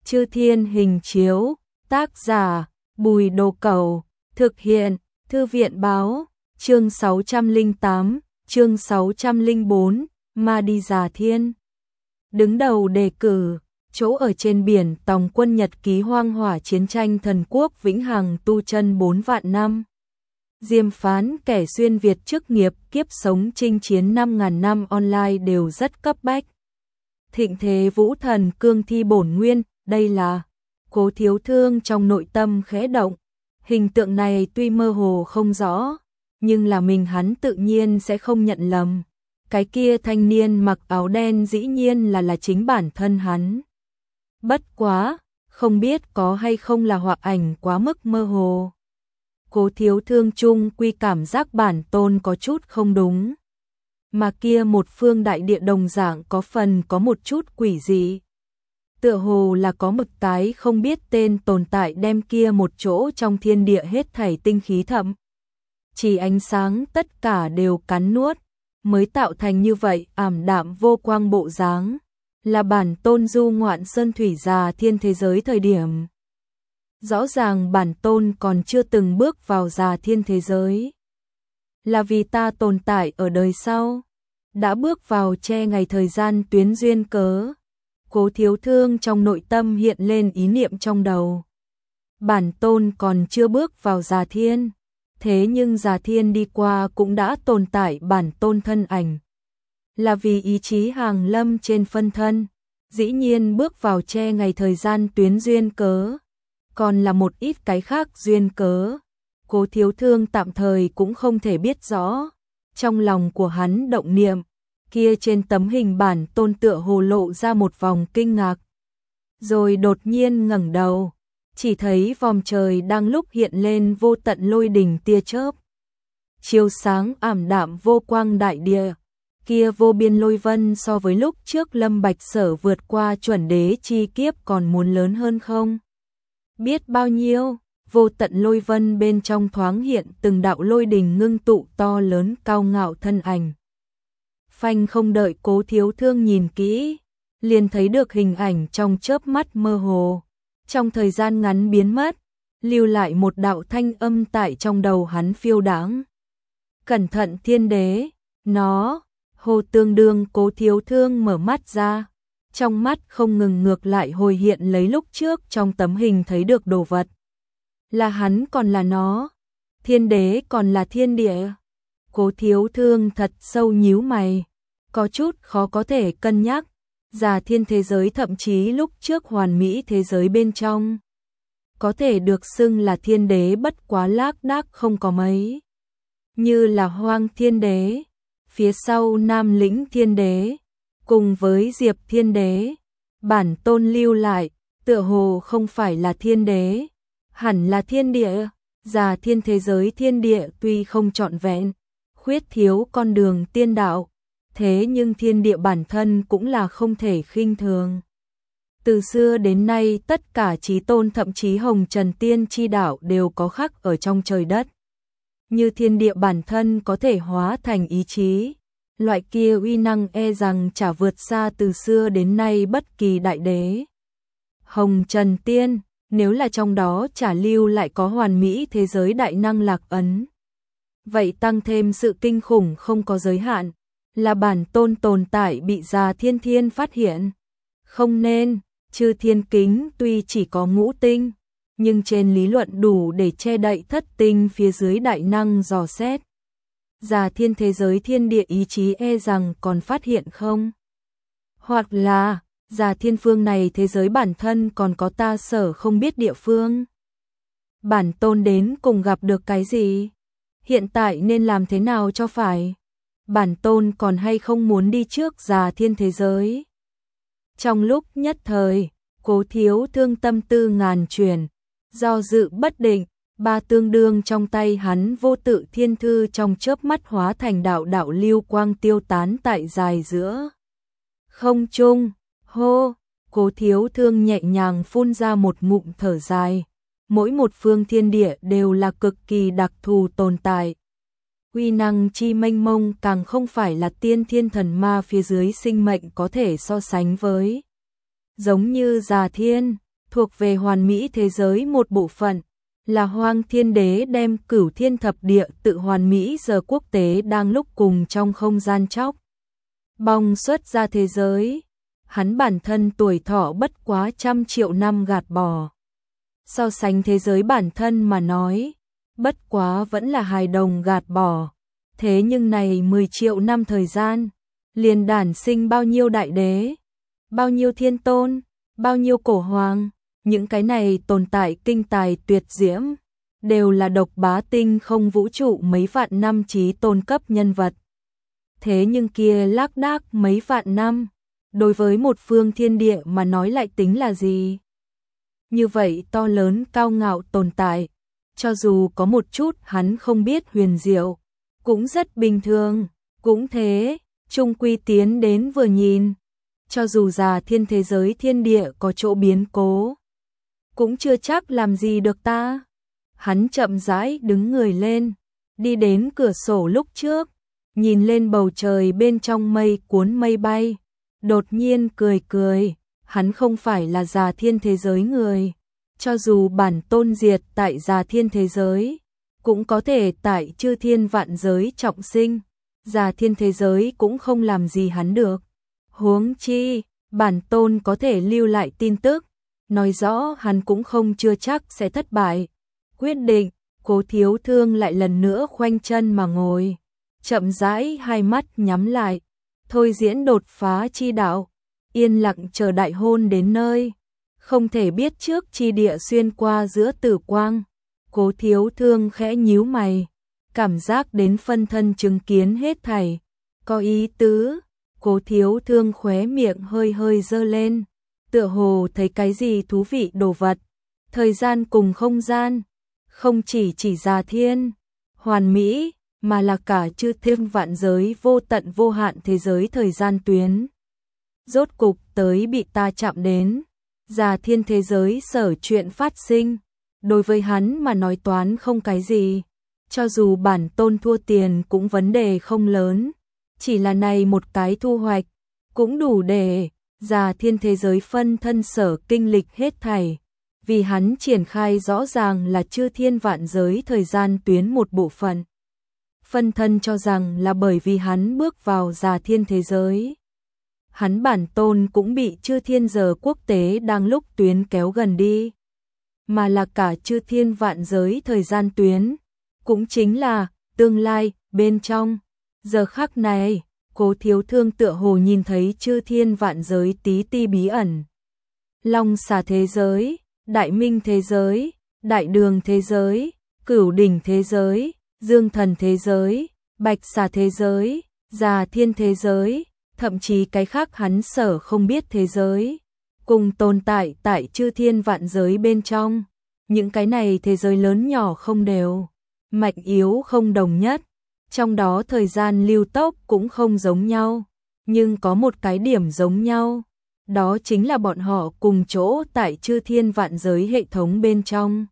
Chư Thiên Hình Chiếu, tác giả, Bùi Đồ Cẩu, thực hiện, Thư viện Báo, chương 608, chương 604, Ma Đi Già Thiên. Đứng đầu đề cử, chỗ ở trên biển tòng quân nhật ký hoang hỏa chiến tranh thần quốc vĩnh hằng tu chân 4 vạn năm. Diêm phán kẻ xuyên Việt chức nghiệp kiếp sống chinh chiến 5.000 năm online đều rất cấp bách. Thịnh thế vũ thần cương thi bổn nguyên, đây là Cố Thiếu Thương trong nội tâm khẽ động. Hình tượng này tuy mơ hồ không rõ, nhưng là mình hắn tự nhiên sẽ không nhận lầm. Cái kia thanh niên mặc áo đen dĩ nhiên là chính bản thân hắn. Bất quá, không biết có hay không là họa ảnh quá mức mơ hồ. Cố Thiếu Thương chung quy cảm giác bản tôn có chút không đúng. Mà kia một phương đại địa đồng dạng có một chút quỷ dị. Tựa hồ là có một cái không biết tên tồn tại đem kia một chỗ trong thiên địa hết thảy tinh khí thậm. Chỉ ánh sáng tất cả đều cắn nuốt, mới tạo thành như vậy ảm đạm vô quang bộ dáng. Là bản tôn du ngoạn sơn thủy già thiên thế giới thời điểm. Rõ ràng bản tôn còn chưa từng bước vào già thiên thế giới. Là vì ta tồn tại ở đời sau. Đã bước vào che ngày thời gian tuyến duyên cớ. Cố Thiếu Thương trong nội tâm hiện lên ý niệm trong đầu. Bản tôn còn chưa bước vào già thiên. Thế nhưng già thiên đi qua cũng đã tồn tại bản tôn thân ảnh. Là vì ý chí hàng lâm trên phân thân. Dĩ nhiên bước vào che ngày thời gian tuyến duyên cớ. Còn là một ít cái khác duyên cớ. Cố Thiếu Thương tạm thời cũng không thể biết rõ. Trong lòng của hắn động niệm. Kia trên tấm hình bản tôn tựa hồ lộ ra một vòng kinh ngạc. Rồi đột nhiên ngẩng đầu. Chỉ thấy vòm trời đang lúc hiện lên vô tận lôi đình tia chớp. Chiếu sáng ảm đạm vô quang đại địa. Kia vô biên lôi vân so với lúc trước Lâm Bạch Sở vượt qua chuẩn đế chi kiếp còn muốn lớn hơn không? Biết bao nhiêu, vô tận lôi vân bên trong thoáng hiện từng đạo lôi đình ngưng tụ to lớn cao ngạo thân ảnh. Phanh không đợi Cố Thiếu Thương nhìn kỹ, liền thấy được hình ảnh trong chớp mắt mơ hồ. Trong thời gian ngắn biến mất, lưu lại một đạo thanh âm tại trong đầu hắn phiêu đãng. Cẩn thận thiên đế, nó, hồ tương đương. Cố Thiếu Thương mở mắt ra, trong mắt không ngừng ngược lại hồi hiện lấy lúc trước trong tấm hình thấy được đồ vật. Là hắn còn là nó, thiên đế còn là thiên địa. Cố Thiếu Thương thật sâu nhíu mày, có chút khó có thể cân nhắc. Già thiên thế giới thậm chí lúc trước hoàn mỹ thế giới bên trong. Có thể được xưng là thiên đế bất quá lác đác không có mấy. Như là Hoang Thiên Đế, phía sau Nam Lĩnh Thiên Đế, cùng với Diệp Thiên Đế. Bản tôn lưu lại, tựa hồ không phải là thiên đế, hẳn là thiên địa. Già thiên thế giới thiên địa tuy không trọn vẹn, khuyết thiếu con đường tiên đạo. Thế nhưng thiên địa bản thân cũng là không thể khinh thường. Từ xưa đến nay tất cả chí tôn thậm chí hồng trần tiên chi đạo đều có khắc ở trong trời đất. Như thiên địa bản thân có thể hóa thành ý chí. Loại kia uy năng e rằng chả vượt xa từ xưa đến nay bất kỳ đại đế. Hồng trần tiên, nếu là trong đó chả lưu lại có hoàn mỹ thế giới đại năng lạc ấn. Vậy tăng thêm sự kinh khủng không có giới hạn. Là bản tôn tồn tại bị già thiên thiên phát hiện. Không nên, chư thiên kính tuy chỉ có ngũ tinh, nhưng trên lý luận đủ để che đậy thất tinh phía dưới đại năng dò xét. Già thiên thế giới thiên địa ý chí e rằng còn phát hiện không? Hoặc là, già thiên phương này thế giới bản thân còn có ta sở không biết địa phương. Bản tôn đến cùng gặp được cái gì? Hiện tại nên làm thế nào cho phải? Bản tôn còn hay không muốn đi trước già thiên thế giới? Trong lúc nhất thời, Cố Thiếu Thương tâm tư ngàn chuyển, do dự bất định. Ba tương đương trong tay hắn vô tự thiên thư trong chớp mắt hóa thành đạo đạo lưu quang tiêu tán tại dài giữa không trung. Hô, Cố Thiếu Thương nhẹ nhàng phun ra một ngụm thở dài. Mỗi một phương thiên địa đều là cực kỳ đặc thù tồn tại. Uy năng chi mênh mông càng không phải là tiên thiên thần ma phía dưới sinh mệnh có thể so sánh với. Giống như già thiên, thuộc về hoàn mỹ thế giới một bộ phận, là Hoang Thiên Đế đem Cửu Thiên Thập Địa tự hoàn mỹ giờ quốc tế đang lúc cùng trong không gian chóc bong xuất ra thế giới. Hắn bản thân tuổi thọ bất quá 100 triệu năm gạt bỏ. So sánh thế giới bản thân mà nói, bất quá vẫn là hài đồng gạt bỏ. Thế nhưng này 10 triệu năm thời gian, liền đản sinh bao nhiêu đại đế, bao nhiêu thiên tôn, bao nhiêu cổ hoàng, những cái này tồn tại kinh tài tuyệt diễm, đều là độc bá tinh không vũ trụ mấy vạn năm chí tôn cấp nhân vật. Thế nhưng kia lác đác mấy vạn năm, đối với một phương thiên địa mà nói lại tính là gì? Như vậy to lớn cao ngạo tồn tại, cho dù có một chút hắn không biết huyền diệu, cũng rất bình thường, cũng thế, chung quy tiến đến vừa nhìn, cho dù già thiên thế giới thiên địa có chỗ biến cố, cũng chưa chắc làm gì được ta. Hắn chậm rãi đứng người lên, đi đến cửa sổ lúc trước, nhìn lên bầu trời bên trong mây cuốn mây bay, đột nhiên cười cười, hắn không phải là già thiên thế giới người, cho dù bản tôn diệt tại già thiên thế giới, cũng có thể tại chư thiên vạn giới trọng sinh, già thiên thế giới cũng không làm gì hắn được. Huống chi, bản tôn có thể lưu lại tin tức, nói rõ hắn cũng không chưa chắc sẽ thất bại. Quyết định, Cố Thiếu Thương lại lần nữa khoanh chân mà ngồi, chậm rãi hai mắt nhắm lại, thôi diễn đột phá chi đạo, yên lặng chờ đại hôn đến nơi, không thể biết trước chi địa xuyên qua giữa tử quang. Cố Thiếu Thương khẽ nhíu mày, cảm giác đến phân thân chứng kiến hết thảy, có ý tứ. Cố Thiếu Thương khóe miệng hơi hơi giơ lên, tựa hồ thấy cái gì thú vị đồ vật. Thời gian cùng không gian, không chỉ già thiên, hoàn mỹ, mà là cả chư thiên vạn giới vô tận vô hạn thế giới thời gian tuyến. Rốt cục tới bị ta chạm đến, già thiên thế giới sở chuyện phát sinh, đối với hắn mà nói toán không cái gì, cho dù bản tôn thua tiền cũng vấn đề không lớn, chỉ là này một cái thu hoạch, cũng đủ để già thiên thế giới phân thân sở kinh lịch hết thảy, vì hắn triển khai rõ ràng là chư thiên vạn giới thời gian tuyến một bộ phận. Phân thân cho rằng là bởi vì hắn bước vào già thiên thế giới. Hắn bản tôn cũng bị chư thiên giờ quốc tế đang lúc tuyến kéo gần đi, mà là cả chư thiên vạn giới thời gian tuyến, cũng chính là tương lai bên trong. Giờ khắc này, Cố Thiếu Thương tựa hồ nhìn thấy chư thiên vạn giới tí ti bí ẩn. Long xà thế giới, đại minh thế giới, đại đường thế giới, cửu đỉnh thế giới, dương thần thế giới, bạch xà thế giới, già thiên thế giới, thậm chí cái khác hắn sở không biết thế giới, cùng tồn tại tại chư thiên vạn giới bên trong. Những cái này thế giới lớn nhỏ không đều, mạnh yếu không đồng nhất, trong đó thời gian lưu tốc cũng không giống nhau, nhưng có một cái điểm giống nhau, đó chính là bọn họ cùng chỗ tại chư thiên vạn giới hệ thống bên trong.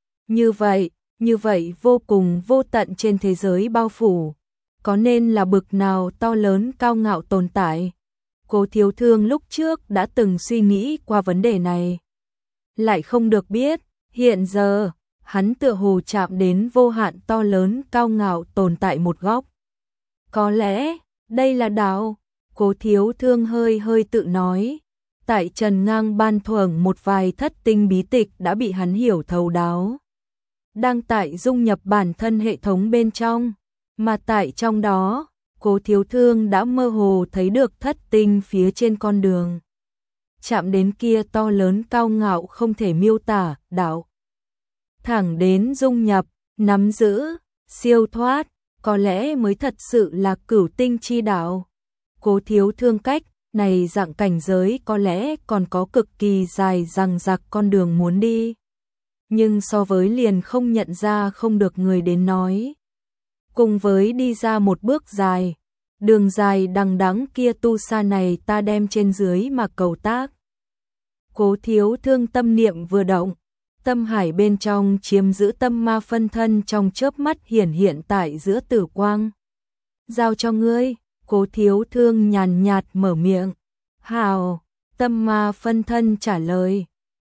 Như vậy vô cùng vô tận trên thế giới bao phủ, có nên là bực nào to lớn cao ngạo tồn tại. Cố Thiếu Thương lúc trước đã từng suy nghĩ qua vấn đề này, lại không được biết, hiện giờ, hắn tựa hồ chạm đến vô hạn to lớn cao ngạo tồn tại một góc. Có lẽ, đây là đạo, Cố Thiếu Thương hơi hơi tự nói, tại Trần Ngang ban thưởng một vài thất tinh bí tịch đã bị hắn hiểu thấu đáo. Đang tại dung nhập bản thân hệ thống bên trong, mà tại trong đó, Cố Thiếu Thương đã mơ hồ thấy được thất tinh phía trên con đường. Chạm đến kia to lớn cao ngạo không thể miêu tả, đạo. Thẳng đến dung nhập, nắm giữ, siêu thoát, có lẽ mới thật sự là cửu tinh chi đạo. Cố Thiếu Thương cách, này dạng cảnh giới có lẽ còn có cực kỳ dài dằng dặc con đường muốn đi. Nhưng so với liền không nhận ra không được người đến nói. Cùng với đi ra một bước dài, đường dài đằng đẵng kia tu xa này ta đem trên dưới mà cầu tác. Cố Thiếu Thương tâm niệm vừa động, tâm hải bên trong chiếm giữ tâm ma phân thân trong chớp mắt hiển hiện tại giữa tử quang. Giao cho ngươi, Cố Thiếu Thương nhàn nhạt mở miệng. Hào, tâm ma phân thân trả lời.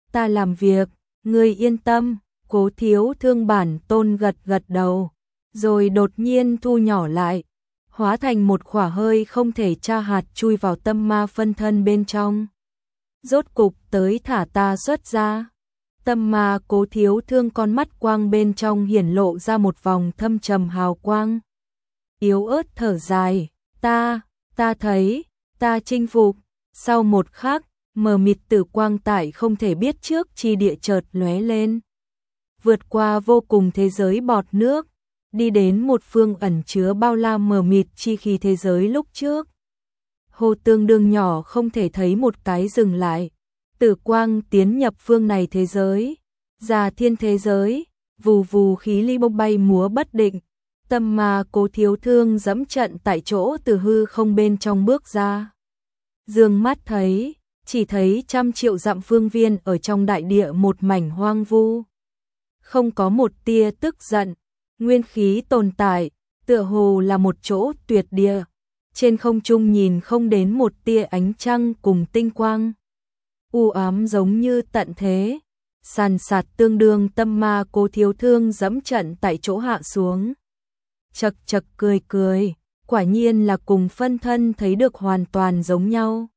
ta làm việc, ngươi yên tâm. Cố Thiếu Thương bản tôn gật gật đầu, rồi đột nhiên thu nhỏ lại, hóa thành một khỏa hơi không thể tra hạt chui vào tâm ma phân thân bên trong. Rốt cục tới thả ta xuất ra. Tâm ma Cố Thiếu Thương con mắt quang bên trong hiển lộ ra một vòng thâm trầm hào quang. Yếu ớt thở dài, ta thấy, ta chinh phục. Sau một khắc, mờ mịt tử quang tại không thể biết trước chi địa chợt lóe lên. Vượt qua vô cùng thế giới bọt nước, đi đến một phương ẩn chứa bao la mờ mịt chi khí thế giới lúc trước. Hồ tương đương nhỏ không thể thấy một cái dừng lại. Tử quang tiến nhập phương này thế giới, Già Thiên thế giới, vù vù khí ly bông bay múa bất định. Tâm ma Cố Thiếu Thương dẫm trận tại chỗ từ hư không bên trong bước ra. Dương mắt thấy, chỉ thấy trăm triệu dặm phương viên ở trong đại địa một mảnh hoang vu. Không có một tia tức giận, nguyên khí tồn tại, tựa hồ là một chỗ tuyệt địa. Trên không trung nhìn không đến một tia ánh trăng cùng tinh quang. U ám giống như tận thế, sàn sạt tương đương. Tâm ma Cố Thiếu Thương dẫm trận tại chỗ hạ xuống. Chật chật cười cười, quả nhiên là cùng phân thân thấy được hoàn toàn giống nhau.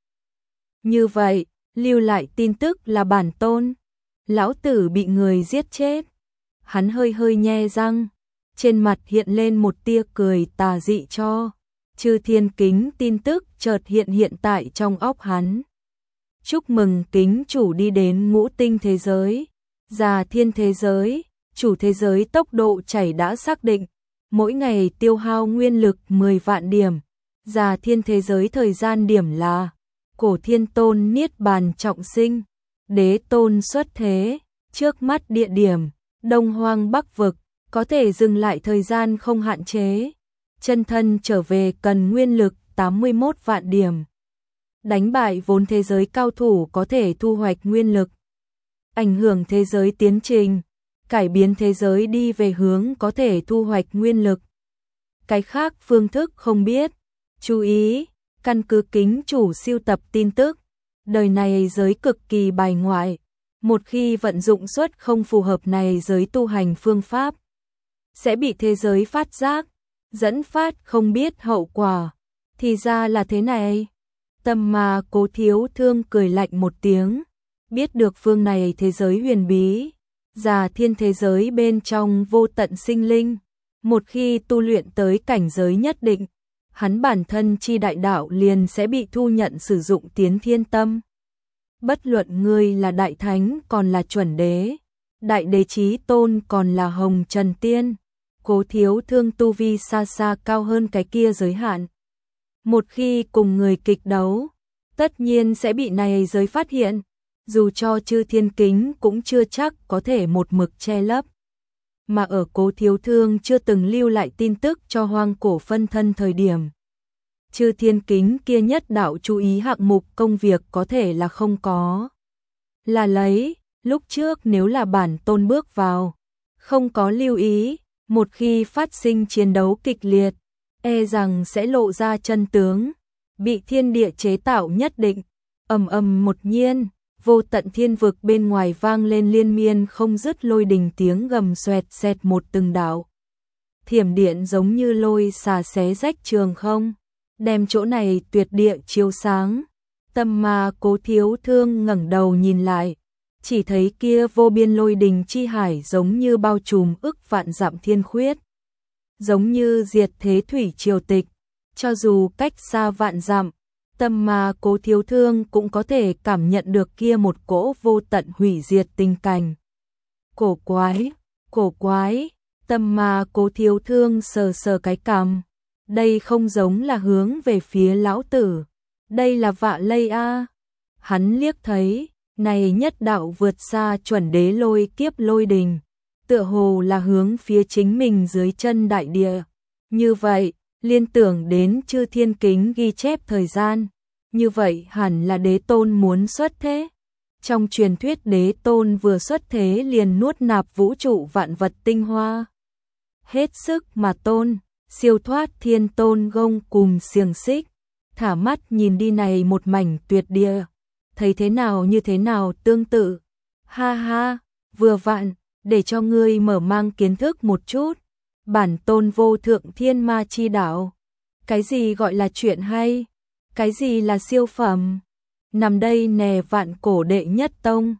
Như vậy, lưu lại tin tức là bản tôn. Lão tử bị người giết chết. Hắn hơi hơi nhe răng, trên mặt hiện lên một tia cười tà dị cho. Chư thiên kính tin tức chợt hiện tại trong óc hắn. Chúc mừng kính chủ đi đến ngũ tinh thế giới, Già Thiên thế giới, chủ thế giới tốc độ chảy đã xác định, mỗi ngày tiêu hao nguyên lực 10 vạn điểm. Già Thiên thế giới thời gian điểm là Cổ Thiên Tôn niết bàn trọng sinh, Đế Tôn xuất thế, trước mắt địa điểm Đông Hoang Bắc vực, có thể dừng lại thời gian không hạn chế. Chân thân trở về cần nguyên lực 81 vạn điểm. Đánh bại vốn thế giới cao thủ có thể thu hoạch nguyên lực. Ảnh hưởng thế giới tiến trình, cải biến thế giới đi về hướng có thể thu hoạch nguyên lực. Cái khác phương thức không biết. Chú ý, căn cứ kính chủ siêu tập tin tức, đời này giới cực kỳ bài ngoại. Một khi vận dụng suất không phù hợp này giới tu hành phương pháp, sẽ bị thế giới phát giác, dẫn phát không biết hậu quả. Thì ra là thế này. Tâm ma Cố Thiếu Thương cười lạnh một tiếng, biết được phương này thế giới huyền bí, Già Thiên thế giới bên trong vô tận sinh linh. Một khi tu luyện tới cảnh giới nhất định, hắn bản thân chi đại đạo liền sẽ bị thu nhận sử dụng tiến thiên tâm. Bất luận ngươi là đại thánh còn là chuẩn đế, đại đế chí tôn còn là hồng trần tiên, Cố Thiếu Thương tu vi xa xa cao hơn cái kia giới hạn. Một khi cùng người kịch đấu, tất nhiên sẽ bị này giới phát hiện, dù cho chư thiên kính cũng chưa chắc có thể một mực che lấp. Mà ở Cố Thiếu Thương chưa từng lưu lại tin tức cho hoang cổ phân thân thời điểm, chư thiên kính kia nhất đạo chú ý hạng mục công việc có thể là không có. Là lấy, lúc trước nếu là bản tôn bước vào, không có lưu ý, một khi phát sinh chiến đấu kịch liệt, e rằng sẽ lộ ra chân tướng, bị thiên địa chế tạo nhất định. Ầm ầm một nhiên, vô tận thiên vực bên ngoài vang lên liên miên không dứt lôi đình tiếng gầm xoẹt xẹt một từng đạo. Thiểm điện giống như lôi xà xé rách trường không, đem chỗ này tuyệt địa chiếu sáng. Tâm ma Cố Thiếu Thương ngẩng đầu nhìn lại, chỉ thấy kia vô biên lôi đình chi hải giống như bao trùm ức vạn dặm thiên khuyết, giống như diệt thế thủy triều tịch. Cho dù cách xa vạn dặm, tâm ma Cố Thiếu Thương cũng có thể cảm nhận được kia một cỗ vô tận hủy diệt tình cảnh. Cổ quái, tâm ma Cố Thiếu Thương sờ sờ cái cằm. Đây không giống là hướng về phía lão tử, đây là vạ lây a. Hắn liếc thấy, này nhất đạo vượt xa chuẩn đế lôi kiếp lôi đình, tựa hồ là hướng phía chính mình dưới chân đại địa. Như vậy, liên tưởng đến chư thiên kính ghi chép thời gian, như vậy hẳn là đế tôn muốn xuất thế. Trong truyền thuyết đế tôn vừa xuất thế liền nuốt nạp vũ trụ vạn vật tinh hoa. Hết sức mà tôn, siêu thoát thiên tôn gông cùng xiềng xích, thả mắt nhìn đi này một mảnh tuyệt địa, thấy thế nào như thế nào tương tự. Ha ha, vừa vặn, để cho ngươi mở mang kiến thức một chút. Bản tôn vô thượng thiên ma chi đạo. Cái gì gọi là chuyện hay? Cái gì là siêu phẩm? Nằm đây nè vạn cổ đệ nhất tông.